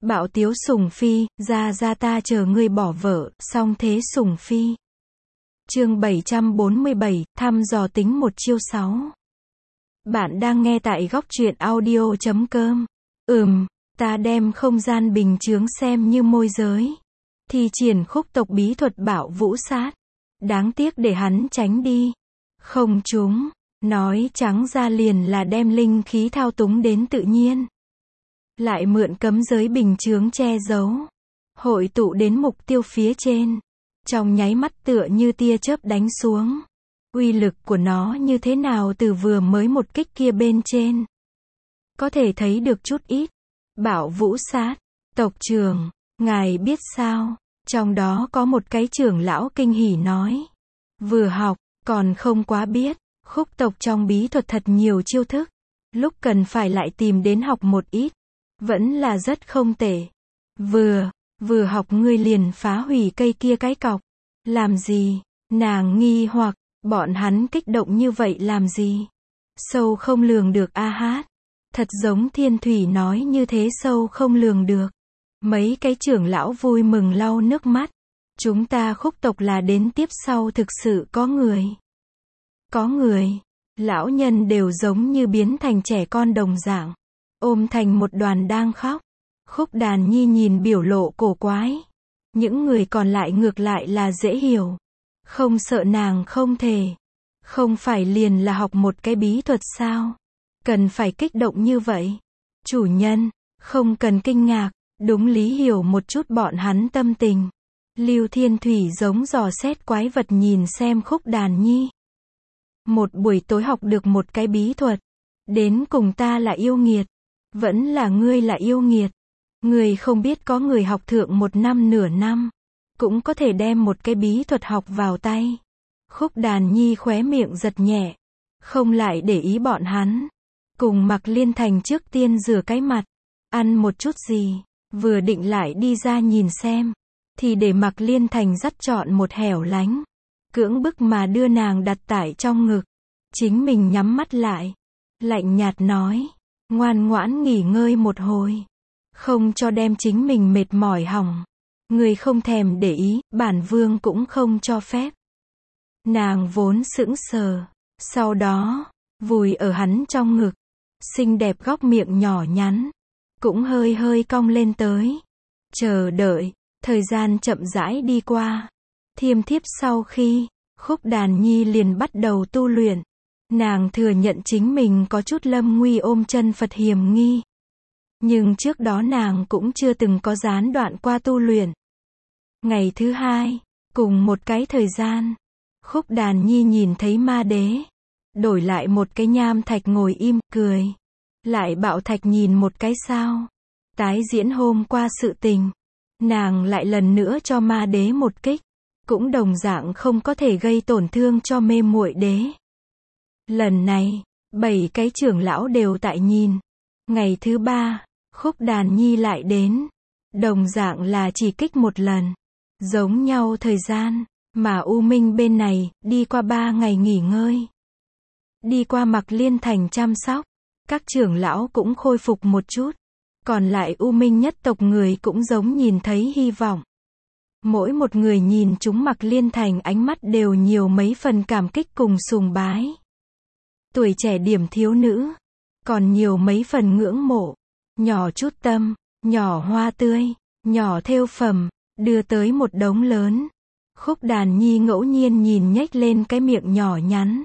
Bạo tiếu Sùng Phi, ra ta chờ ngươi bỏ vợ, song thế Sùng Phi. Chương 747, thăm dò tính một chiêu 6. Bạn đang nghe tại góc truyện audio.com. Ta đem không gian bình chướng xem như môi giới. Thi triển khúc tộc bí thuật bạo vũ sát. Đáng tiếc để hắn tránh đi. Không trúng, nói trắng ra liền là đem linh khí thao túng đến tự nhiên. Lại mượn cấm giới bình chướng che giấu. Hội tụ đến mục tiêu phía trên. Trong nháy mắt tựa như tia chớp đánh xuống. Uy lực của nó như thế nào từ vừa mới một kích kia bên trên. Có thể thấy được chút ít. Bạo vũ sát, tộc trưởng, ngài biết sao? Trong đó có một cái trưởng lão kinh hỉ nói. Vừa học, còn không quá biết. Khúc tộc trong bí thuật thật nhiều chiêu thức. Lúc cần phải lại tìm đến học một ít. Vẫn là rất không tệ. Vừa học ngươi liền phá hủy cây kia cái cọc. Làm gì? Nàng nghi hoặc, bọn hắn kích động như vậy làm gì? Sâu không lường được a hát. Thật giống Thiên Thủy nói như thế, sâu không lường được. Mấy cái trưởng lão vui mừng lau nước mắt. Chúng ta khúc tộc là đến tiếp sau thực sự có người. Có người. Lão nhân đều giống như biến thành trẻ con đồng dạng. Ôm thành một đoàn đang khóc. Khúc Đàn Nhi nhìn biểu lộ cổ quái. Những người còn lại ngược lại là dễ hiểu. Không sợ nàng không thể. Không phải liền là học một cái bí thuật sao? Cần phải kích động như vậy. Chủ nhân, không cần kinh ngạc. Đúng lý hiểu một chút bọn hắn tâm tình. Lưu Thiên Thủy giống dò xét quái vật nhìn xem Khúc Đàn Nhi. Một buổi tối học được một cái bí thuật. Đến cùng ta là yêu nghiệt. Vẫn là ngươi là yêu nghiệt. Ngươi không biết có người học thượng 1 năm nửa năm. Cũng có thể đem một cái bí thuật học vào tay. Khúc Đàn Nhi khóe miệng giật nhẹ. Không lại để ý bọn hắn. Cùng Mạc Liên Thành trước tiên rửa cái mặt. Ăn một chút gì. Vừa định lại đi ra nhìn xem. Thì để Mạc Liên Thành dắt chọn một hẻo lánh. Cưỡng bức mà đưa nàng đặt tải trong ngực. Chính mình nhắm mắt lại. Lạnh nhạt nói. Ngoan ngoãn nghỉ ngơi một hồi. Không cho đem chính mình mệt mỏi hỏng. Người không thèm để ý, bản vương cũng không cho phép. Nàng vốn sững sờ. Sau đó, vùi ở hắn trong ngực. Xinh đẹp góc miệng nhỏ nhắn. Cũng hơi hơi cong lên tới. Chờ đợi, thời gian chậm rãi đi qua. Thiêm thiếp sau khi, Khúc Đàn Nhi liền bắt đầu tu luyện. Nàng thừa nhận chính mình có chút lâm nguy ôm chân Phật hiểm nghi. Nhưng trước đó nàng cũng chưa từng có gián đoạn qua tu luyện. Ngày thứ 2, cùng một cái thời gian, Khúc Đàn Nhi nhìn thấy ma đế. Đổi lại một cái nham thạch ngồi im, cười. Lại bạo thạch nhìn một cái sao. Tái diễn hôm qua sự tình. Nàng lại lần nữa cho ma đế một kích. Cũng đồng dạng không có thể gây tổn thương cho mê muội đế. Lần này, 7 cái trưởng lão đều tại nhìn. Ngày thứ 3, Khúc Đàn Nhi lại đến. Đồng dạng là chỉ kích một lần. Giống nhau thời gian, mà U Minh bên này, đi qua 3 ngày nghỉ ngơi. Đi qua Mạc Liên Thành chăm sóc. Các trưởng lão cũng khôi phục một chút. Còn lại U Minh nhất tộc người cũng giống nhìn thấy hy vọng. Mỗi một người nhìn chúng Mạc Liên Thành ánh mắt đều nhiều mấy phần cảm kích cùng sùng bái. Tuổi trẻ điểm thiếu nữ. Còn nhiều mấy phần ngưỡng mộ. Nhỏ chút tâm, nhỏ hoa tươi, nhỏ thêu phẩm, đưa tới một đống lớn. Khúc Đàn Nhi ngẫu nhiên nhìn nhếch lên cái miệng nhỏ nhắn.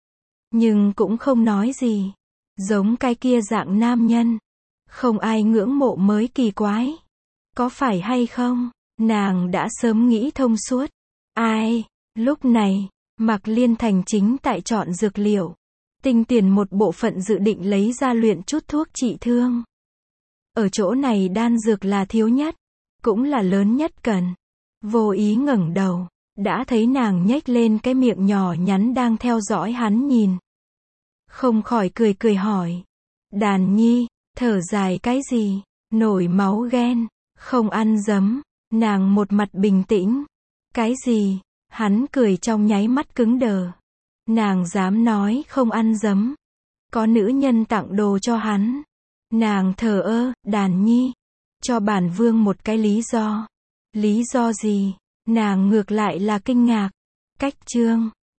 Nhưng cũng không nói gì. Giống cái kia dạng nam nhân. Không ai ngưỡng mộ mới kỳ quái. Có phải hay không? Nàng đã sớm nghĩ thông suốt. Ai? Lúc này, Mạc Liên Thành chính tại chọn dược liệu. Tinh tiền một bộ phận dự định lấy ra luyện chút thuốc trị thương. Ở chỗ này đan dược là thiếu nhất. Cũng là lớn nhất cần. Vô ý ngẩng đầu. Đã thấy nàng nhếch lên cái miệng nhỏ nhắn đang theo dõi hắn nhìn. Không khỏi cười hỏi. Đàn Nhi, thở dài cái gì? Nổi máu ghen. Không ăn dấm. Nàng một mặt bình tĩnh. Cái gì? Hắn cười trong nháy mắt cứng đờ. Nàng dám nói không ăn dấm. Có nữ nhân tặng đồ cho hắn. Nàng thờ ơ, Đàn Nhi. cho bản vương một cái lý do. Lý do gì? Nàng ngược lại là kinh ngạc. Cách chương